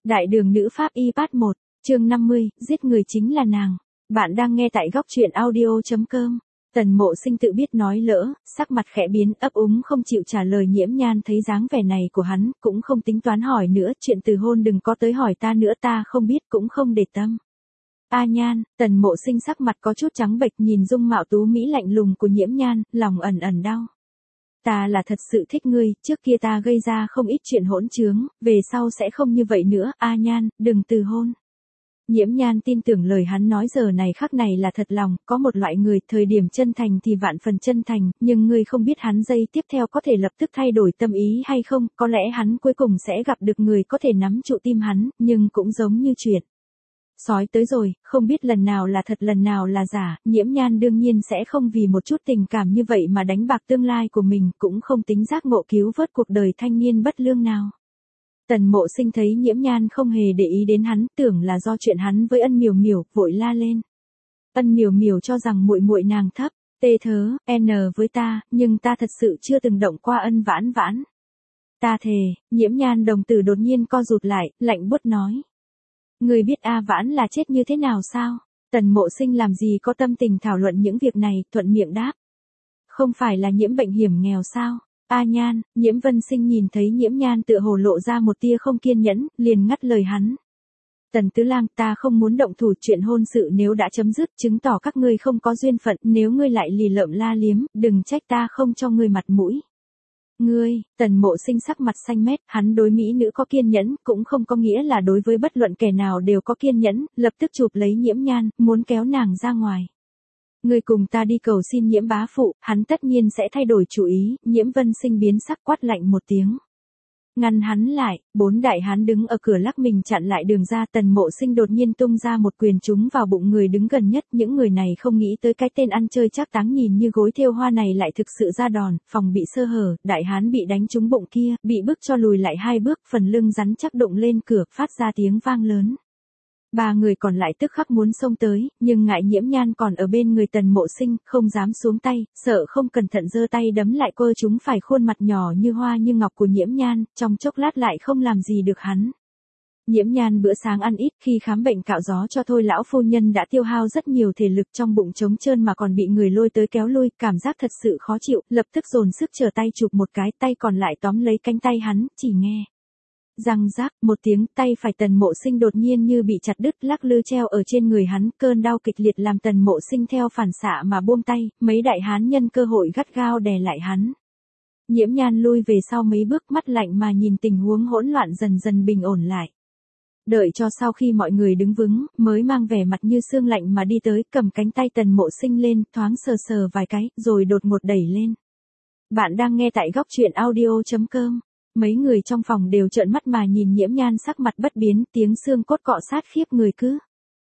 Đại đường nữ pháp y part 1, chương 50, giết người chính là nàng. Bạn đang nghe tại góc truyện audio.com. Tần Mộ Sinh tự biết nói lỡ, sắc mặt khẽ biến, ấp úng không chịu trả lời. Nhiễm Nhan thấy dáng vẻ này của hắn, cũng không tính toán hỏi nữa, chuyện từ hôn đừng có tới hỏi ta nữa, ta không biết cũng không để tâm. A Nhan, Tần Mộ Sinh sắc mặt có chút trắng bệch nhìn dung mạo tú mỹ lạnh lùng của Nhiễm Nhan, lòng ẩn ẩn đau. Ta là thật sự thích ngươi, trước kia ta gây ra không ít chuyện hỗn trướng, về sau sẽ không như vậy nữa, A Nhan, đừng từ hôn. Nhiễm Nhan tin tưởng lời hắn nói, giờ này khắc này là thật lòng, có một loại người, thời điểm chân thành thì vạn phần chân thành, nhưng ngươi không biết hắn giây tiếp theo có thể lập tức thay đổi tâm ý hay không, có lẽ hắn cuối cùng sẽ gặp được người có thể nắm trụ tim hắn, nhưng cũng giống như chuyện sói tới rồi, không biết lần nào là thật lần nào là giả. Nhiễm Nhan đương nhiên sẽ không vì một chút tình cảm như vậy mà đánh bạc tương lai của mình, cũng không tính giác ngộ cứu vớt cuộc đời thanh niên bất lương nào. Tần Mộ Sinh thấy Nhiễm Nhan không hề để ý đến hắn, tưởng là do chuyện hắn với Ân Miểu Miểu, vội la lên. Ân Miểu Miểu cho rằng muội muội nàng thấp, tê thớ, n với ta, nhưng ta thật sự chưa từng động qua Ân Vãn Vãn. Ta thề. Nhiễm Nhan đồng tử đột nhiên co rụt lại, lạnh buốt nói. Ngươi biết A Vãn là chết như thế nào sao? Tần Mộ Sinh làm gì có tâm tình thảo luận những việc này, thuận miệng đáp. Không phải là nhiễm bệnh hiểm nghèo sao? A Nhan, Nhiễm Vân Sinh nhìn thấy Nhiễm Nhan tựa hồ lộ ra một tia không kiên nhẫn, liền ngắt lời hắn. Tần Tứ Lang, ta không muốn động thủ, chuyện hôn sự nếu đã chấm dứt, chứng tỏ các ngươi không có duyên phận, nếu ngươi lại lì lợm la liếm, đừng trách ta không cho ngươi mặt mũi. Ngươi, Tần Mộ Sinh sắc mặt xanh mét, hắn đối mỹ nữ có kiên nhẫn, cũng không có nghĩa là đối với bất luận kẻ nào đều có kiên nhẫn, lập tức chụp lấy Nhiễm Nhan, muốn kéo nàng ra ngoài. Ngươi cùng ta đi cầu xin Nhiễm bá phụ, hắn tất nhiên sẽ thay đổi chủ ý. Nhiễm Vân Sinh biến sắc, quát lạnh một tiếng. Ngăn hắn lại, bốn đại hán đứng ở cửa lắc mình chặn lại đường ra. Tần Mộ Sinh đột nhiên tung ra một quyền trúng vào bụng người đứng gần nhất. Những người này không nghĩ tới cái tên ăn chơi trác táng nhìn như gối thêu hoa này lại thực sự ra đòn, phòng bị sơ hở, đại hán bị đánh trúng bụng kia, bị bức cho lùi lại 2 bước, phần lưng rắn chắc đụng lên cửa, phát ra tiếng vang lớn. 3 người còn lại tức khắc muốn xông tới, nhưng ngại Nhiễm Nhan còn ở bên người Tần Mộ Sinh, không dám xuống tay, sợ không cẩn thận giơ tay đấm lại cơ chúng phải khuôn mặt nhỏ như hoa như ngọc của Nhiễm Nhan, trong chốc lát lại không làm gì được hắn. Nhiễm Nhan bữa sáng ăn ít, khi khám bệnh cạo gió cho Thôi lão phu nhân đã tiêu hao rất nhiều thể lực, trong bụng trống trơn mà còn bị người lôi tới kéo lui, cảm giác thật sự khó chịu, lập tức dồn sức trở tay chụp một cái, tay còn lại tóm lấy cánh tay hắn, chỉ nghe răng rác một tiếng, tay phải Tần Mộ Sinh đột nhiên như bị chặt đứt, lắc lư treo ở trên người hắn, cơn đau kịch liệt làm Tần Mộ Sinh theo phản xạ mà buông tay, mấy đại hán nhân cơ hội gắt gao đè lại hắn. Nhiễm Nhan lui về sau mấy bước, mắt lạnh mà nhìn tình huống hỗn loạn dần dần bình ổn lại. Đợi cho sau khi mọi người đứng vững, mới mang vẻ mặt như xương lạnh mà đi tới, cầm cánh tay Tần Mộ Sinh lên, thoáng sờ sờ vài cái, rồi đột ngột đẩy lên. Bạn đang nghe tại góc truyện audio.com. Mấy người trong phòng đều trợn mắt mà nhìn Nhiễm Nhan sắc mặt bất biến, tiếng xương cốt cọ sát khiếp người cứ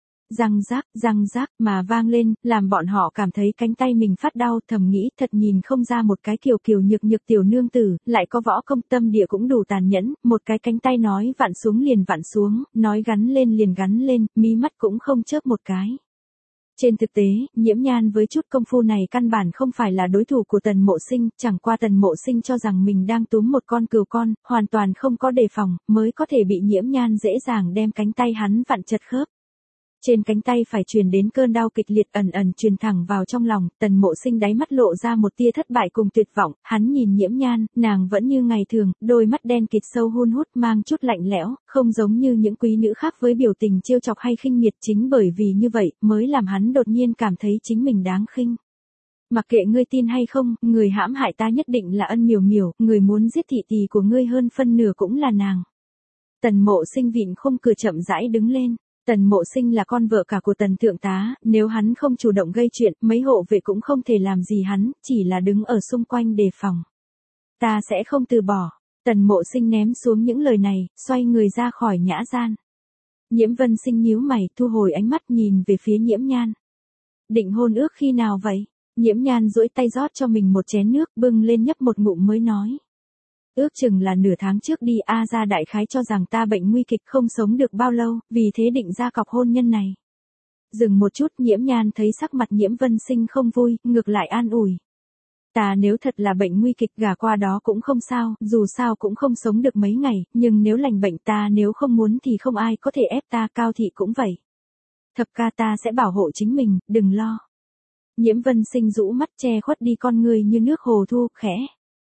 răng rác mà vang lên, làm bọn họ cảm thấy cánh tay mình phát đau, thầm nghĩ thật nhìn không ra một cái kiều kiều nhược nhược tiểu nương tử, lại có võ công, tâm địa cũng đủ tàn nhẫn, một cái cánh tay nói vặn xuống liền vặn xuống, nói gắn lên liền gắn lên, mí mắt cũng không chớp một cái. Trên thực tế, Nhiễm Nhan với chút công phu này căn bản không phải là đối thủ của Tần Mộ Sinh, chẳng qua Tần Mộ Sinh cho rằng mình đang túm một con cừu con, hoàn toàn không có đề phòng, mới có thể bị Nhiễm Nhan dễ dàng đem cánh tay hắn vặn chật khớp. Trên cánh tay phải truyền đến cơn đau kịch liệt ẩn ẩn truyền thẳng vào trong lòng, Tần Mộ Sinh đáy mắt lộ ra một tia thất bại cùng tuyệt vọng, hắn nhìn Nhiễm Nhan, nàng vẫn như ngày thường, đôi mắt đen kịt sâu hun hút mang chút lạnh lẽo, không giống như những quý nữ khác với biểu tình trêu chọc hay khinh miệt, chính bởi vì như vậy, mới làm hắn đột nhiên cảm thấy chính mình đáng khinh. Mặc kệ ngươi tin hay không, người hãm hại ta nhất định là Ân Miểu Miểu, người muốn giết thị tỳ của ngươi hơn phân nửa cũng là nàng. Tần Mộ Sinh vịn khung cửa chậm rãi đứng lên. Tần Mộ Sinh là con vợ cả của Tần thượng tá, nếu hắn không chủ động gây chuyện, mấy hộ vệ cũng không thể làm gì hắn, chỉ là đứng ở xung quanh đề phòng. Ta sẽ không từ bỏ. Tần Mộ Sinh ném xuống những lời này, xoay người ra khỏi nhã gian. Nhiễm Vân Sinh nhíu mày, thu hồi ánh mắt nhìn về phía Nhiễm Nhan. Định hôn ước khi nào vậy? Nhiễm Nhan duỗi tay rót cho mình một chén nước, bưng lên nhấp một ngụm mới nói. Ước chừng là nửa tháng trước đi, A gia đại khái cho rằng ta bệnh nguy kịch không sống được bao lâu, vì thế định ra cọc hôn nhân này. Dừng một chút, Nhiễm Nhan thấy sắc mặt Nhiễm Vân Sinh không vui, ngược lại an ủi. Ta nếu thật là bệnh nguy kịch gả qua đó cũng không sao, dù sao cũng không sống được mấy ngày, nhưng nếu lành bệnh ta nếu không muốn thì không ai có thể ép ta, Cao Thị cũng vậy. Thập ca ta sẽ bảo hộ chính mình, đừng lo. Nhiễm Vân Sinh rũ mắt che khuất đi con người như nước hồ thu, khẽ.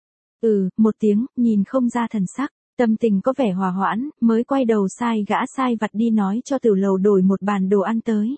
Một tiếng, nhìn không ra thần sắc, tâm tình có vẻ hòa hoãn, mới quay đầu sai gã sai vặt đi nói cho tiểu lầu đổi một bàn đồ ăn tới.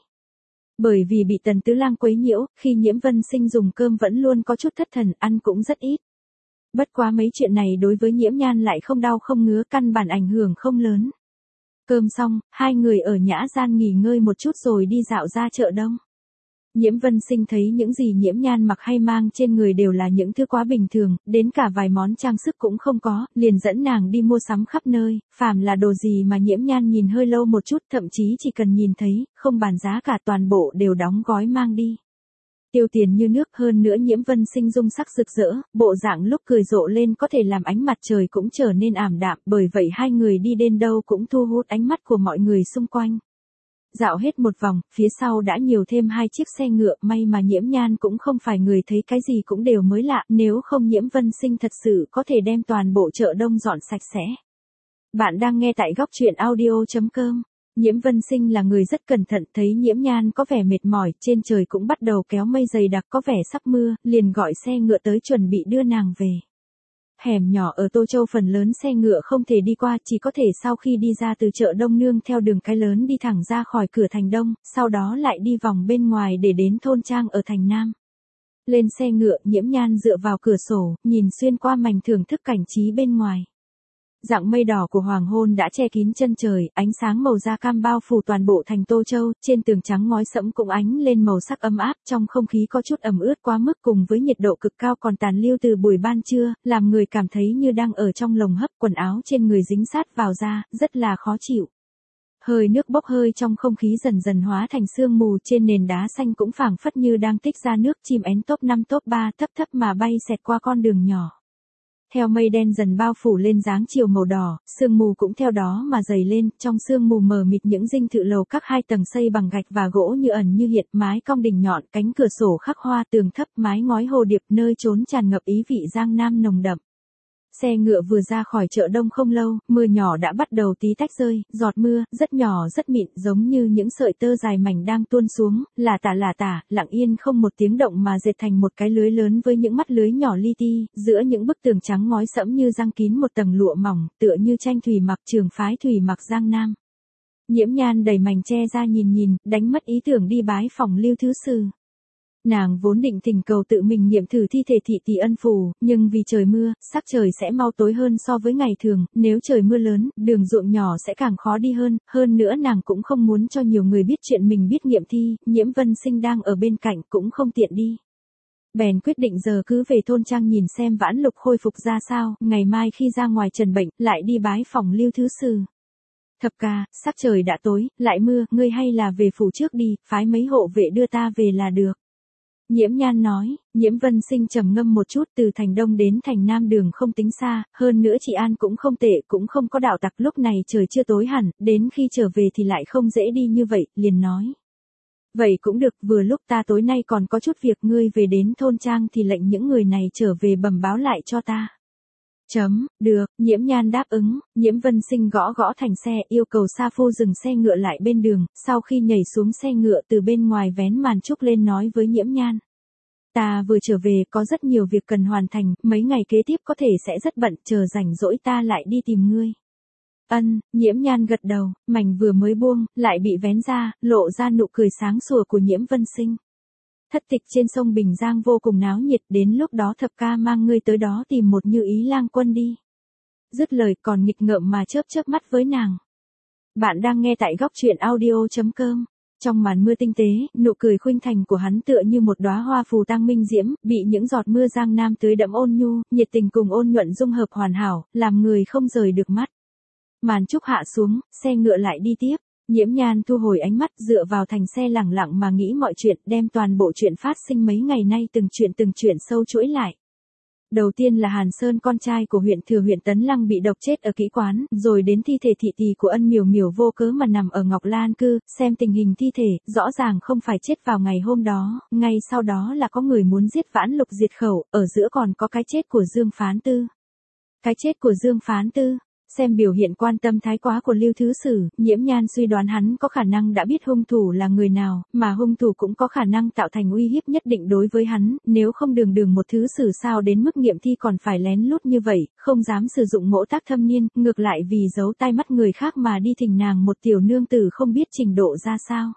Bởi vì bị Tần Tứ Lang quấy nhiễu, khi Nhiễm Vân Sinh dùng cơm vẫn luôn có chút thất thần, ăn cũng rất ít. Bất quá mấy chuyện này đối với Nhiễm Nhan lại không đau không ngứa, căn bản ảnh hưởng không lớn. Cơm xong, hai người ở nhã gian nghỉ ngơi một chút rồi đi dạo ra chợ đông. Nhiễm Vân Sinh thấy những gì Nhiễm Nhan mặc hay mang trên người đều là những thứ quá bình thường, đến cả vài món trang sức cũng không có, liền dẫn nàng đi mua sắm khắp nơi, phàm là đồ gì mà Nhiễm Nhan nhìn hơi lâu một chút, thậm chí chỉ cần nhìn thấy, không bàn giá cả toàn bộ đều đóng gói mang đi. Tiêu tiền như nước, hơn nữa Nhiễm Vân Sinh dung sắc rực rỡ, bộ dạng lúc cười rộ lên có thể làm ánh mặt trời cũng trở nên ảm đạm, bởi vậy hai người đi đến đâu cũng thu hút ánh mắt của mọi người xung quanh. Dạo hết một vòng, phía sau đã nhiều thêm 2 chiếc xe ngựa, may mà Nhiễm Nhan cũng không phải người thấy cái gì cũng đều mới lạ, nếu không Nhiễm Vân Sinh thật sự có thể đem toàn bộ chợ đông dọn sạch sẽ. Bạn đang nghe tại góc truyện audio.com. Nhiễm Vân Sinh là người rất cẩn thận, thấy Nhiễm Nhan có vẻ mệt mỏi, trên trời cũng bắt đầu kéo mây dày đặc có vẻ sắp mưa, liền gọi xe ngựa tới chuẩn bị đưa nàng về. Hẻm nhỏ ở Tô Châu phần lớn xe ngựa không thể đi qua, chỉ có thể sau khi đi ra từ chợ Đông nương theo đường cái lớn đi thẳng ra khỏi cửa thành Đông, sau đó lại đi vòng bên ngoài để đến thôn trang ở thành Nam. Lên xe ngựa, Nhiễm Nhan dựa vào cửa sổ, nhìn xuyên qua mảnh thưởng thức cảnh trí bên ngoài. Dạng mây đỏ của hoàng hôn đã che kín chân trời, ánh sáng màu da cam bao phủ toàn bộ thành Tô Châu, trên tường trắng ngói sẫm cũng ánh lên màu sắc ấm áp, trong không khí có chút ẩm ướt quá mức cùng với nhiệt độ cực cao còn tàn lưu từ buổi ban trưa, làm người cảm thấy như đang ở trong lồng hấp, quần áo trên người dính sát vào da, rất là khó chịu. Hơi nước bốc hơi trong không khí dần dần hóa thành sương mù, trên nền đá xanh cũng phảng phất như đang tích ra nước, chim én top 5 top 3 thấp thấp mà bay xẹt qua con đường nhỏ. Theo mây đen dần bao phủ lên dáng chiều màu đỏ, sương mù cũng theo đó mà dày lên, trong sương mù mờ mịt những dinh thự lầu các 2 tầng xây bằng gạch và gỗ như ẩn như hiện, mái cong đỉnh nhọn, cánh cửa sổ khắc hoa, tường thấp, mái ngói hồ điệp, nơi trốn tràn ngập ý vị Giang Nam nồng đậm. Xe ngựa vừa ra khỏi chợ đông không lâu, mưa nhỏ đã bắt đầu tí tách rơi, giọt mưa, rất nhỏ rất mịn, giống như những sợi tơ dài mảnh đang tuôn xuống, lả tả, lặng yên không một tiếng động mà dệt thành một cái lưới lớn với những mắt lưới nhỏ li ti, giữa những bức tường trắng ngói sẫm như răng kín một tầng lụa mỏng, tựa như tranh thủy mặc trường phái thủy mặc Giang Nam. Nhiễm Nhan đẩy mảnh che ra nhìn, đánh mất ý tưởng đi bái phòng Lưu Thứ Sư. Nàng vốn định thỉnh cầu tự mình nghiệm thử thi thể thị tỷ ân phù, nhưng vì trời mưa, sắc trời sẽ mau tối hơn so với ngày thường, nếu trời mưa lớn, đường ruộng nhỏ sẽ càng khó đi hơn nữa nàng cũng không muốn cho nhiều người biết chuyện mình biết nghiệm thi, Nhiễm Vân Sinh đang ở bên cạnh cũng không tiện đi. Bèn quyết định giờ cứ về thôn trang nhìn xem Vãn Lục khôi phục ra sao, ngày mai khi ra ngoài trần bệnh, lại đi bái phòng Lưu Thứ Sư. Thập ca, sắc trời đã tối, lại mưa, ngươi hay là về phủ trước đi, phái mấy hộ vệ đưa ta về là được. Nhiễm Nhan nói, Nhiễm Vân Sinh trầm ngâm một chút, từ thành Đông đến thành Nam đường không tính xa, hơn nữa trị an cũng không tệ, cũng không có đạo tặc, lúc này trời chưa tối hẳn, đến khi trở về thì lại không dễ đi như vậy, liền nói. Vậy cũng được, vừa lúc ta tối nay còn có chút việc, ngươi về đến thôn trang thì lệnh những người này trở về bẩm báo lại cho ta. Được, Nhiễm Nhan đáp ứng, Nhiễm Vân Sinh gõ thành xe, yêu cầu Sa Phu dừng xe ngựa lại bên đường, sau khi nhảy xuống xe ngựa từ bên ngoài vén màn trúc lên nói với Nhiễm Nhan. Ta vừa trở về có rất nhiều việc cần hoàn thành, mấy ngày kế tiếp có thể sẽ rất bận, chờ rảnh rỗi ta lại đi tìm ngươi. Nhiễm Nhan gật đầu, mảnh vừa mới buông, lại bị vén ra, lộ ra nụ cười sáng sủa của Nhiễm Vân Sinh. Thất tịch trên sông Bình Giang vô cùng náo nhiệt, đến lúc đó thập ca mang ngươi tới đó tìm một Như Ý lang quân đi. Dứt lời còn nghịch ngợm mà chớp mắt với nàng. Bạn đang nghe tại góc truyện audio.com. Trong màn mưa tinh tế, nụ cười khuynh thành của hắn tựa như một đóa hoa phù tang minh diễm, bị những giọt mưa Giang Nam tưới đẫm ôn nhu, nhiệt tình cùng ôn nhuận dung hợp hoàn hảo, làm người không rời được mắt. Màn trúc hạ xuống, xe ngựa lại đi tiếp. Nhiễm Nhan thu hồi ánh mắt, dựa vào thành xe lẳng lặng mà nghĩ mọi chuyện, đem toàn bộ chuyện phát sinh mấy ngày nay từng chuyện sâu chuỗi lại. Đầu tiên là Hàn Sơn con trai của huyện thừa huyện Tấn Lăng bị độc chết ở kỹ quán, rồi đến thi thể thị tỳ của Ân Miểu Miểu vô cớ mà nằm ở Ngọc Lan Cư, xem tình hình thi thể, rõ ràng không phải chết vào ngày hôm đó, ngay sau đó là có người muốn giết Vãn Lục diệt khẩu, ở giữa còn có cái chết của Dương Phán Tư. Cái chết của Dương Phán Tư. Xem biểu hiện quan tâm thái quá của Lưu Thứ Sử, Nhiễm Nhan suy đoán hắn có khả năng đã biết hung thủ là người nào, mà hung thủ cũng có khả năng tạo thành uy hiếp nhất định đối với hắn, nếu không đường một Thứ Sử sao đến mức nghiệm thi còn phải lén lút như vậy, không dám sử dụng ngỗ tác thâm niên, ngược lại vì giấu tai mắt người khác mà đi thỉnh nàng một tiểu nương tử không biết trình độ ra sao.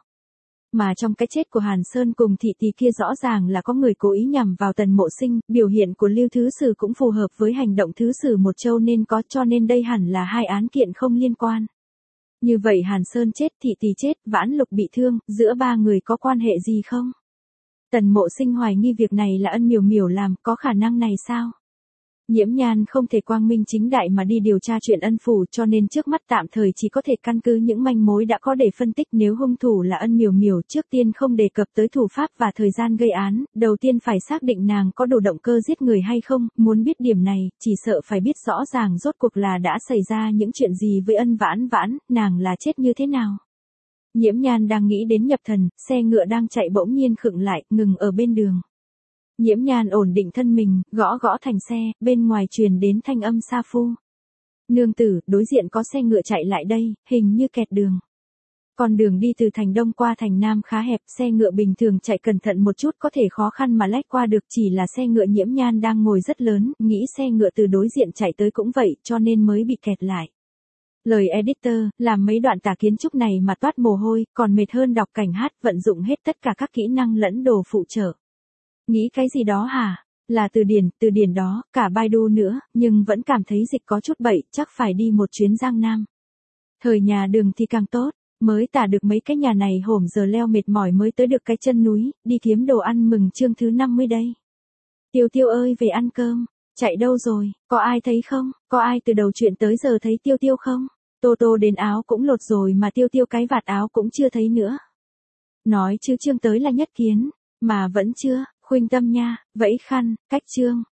Mà trong cái chết của Hàn Sơn cùng thị tỳ kia rõ ràng là có người cố ý nhằm vào Tần Mộ Sinh, biểu hiện của Lưu Thứ Sử cũng phù hợp với hành động Thứ Sử một châu nên có, cho nên đây hẳn là hai án kiện không liên quan. Như vậy Hàn Sơn chết, thị tỳ chết, Vãn Lục bị thương, giữa ba người có quan hệ gì không? Tần Mộ Sinh hoài nghi việc này là Ân Miểu Miểu làm, có khả năng này sao? Nhiễm Nhan không thể quang minh chính đại mà đi điều tra chuyện Ân phủ, cho nên trước mắt tạm thời chỉ có thể căn cứ những manh mối đã có để phân tích. Nếu hung thủ là Ân Miểu Miểu, trước tiên không đề cập tới thủ pháp và thời gian gây án, đầu tiên phải xác định nàng có đủ động cơ giết người hay không. Muốn biết điểm này, chỉ sợ phải biết rõ ràng rốt cuộc là đã xảy ra những chuyện gì với Ân Vãn Vãn, nàng là chết như thế nào. Nhiễm Nhan đang nghĩ đến nhập thần, xe ngựa đang chạy bỗng nhiên khựng lại, ngừng ở bên đường. Nhiễm Nhan ổn định thân mình, gõ gõ thành xe, bên ngoài truyền đến thanh âm sa phu. Nương tử, đối diện có xe ngựa chạy lại đây, hình như kẹt đường. Con đường đi từ thành Đông qua thành Nam khá hẹp, xe ngựa bình thường chạy cẩn thận một chút có thể khó khăn mà lách qua được, chỉ là xe ngựa Nhiễm Nhan đang ngồi rất lớn, nghĩ xe ngựa từ đối diện chạy tới cũng vậy, cho nên mới bị kẹt lại. Lời editor, làm mấy đoạn tả kiến trúc này mà toát mồ hôi, còn mệt hơn đọc cảnh hát, vận dụng hết tất cả các kỹ năng lẫn đồ phụ trợ. Nghĩ cái gì đó hả? Là từ điển đó, cả Baidu nữa, nhưng vẫn cảm thấy dịch có chút bậy, chắc phải đi một chuyến Giang Nam. Thời nhà Đường thì càng tốt, mới tả được mấy cái nhà này hổm giờ leo mệt mỏi mới tới được cái chân núi, đi kiếm đồ ăn mừng chương thứ 50 đây. Tiêu Tiêu ơi về ăn cơm, chạy đâu rồi, có ai thấy không, có ai từ đầu chuyện tới giờ thấy Tiêu Tiêu không? Tô Tô đến áo cũng lột rồi mà Tiêu Tiêu cái vạt áo cũng chưa thấy nữa. Nói chứ chương tới là nhất kiến, mà vẫn chưa. Khuynh Tâm nha, vẫy khăn, cách chương.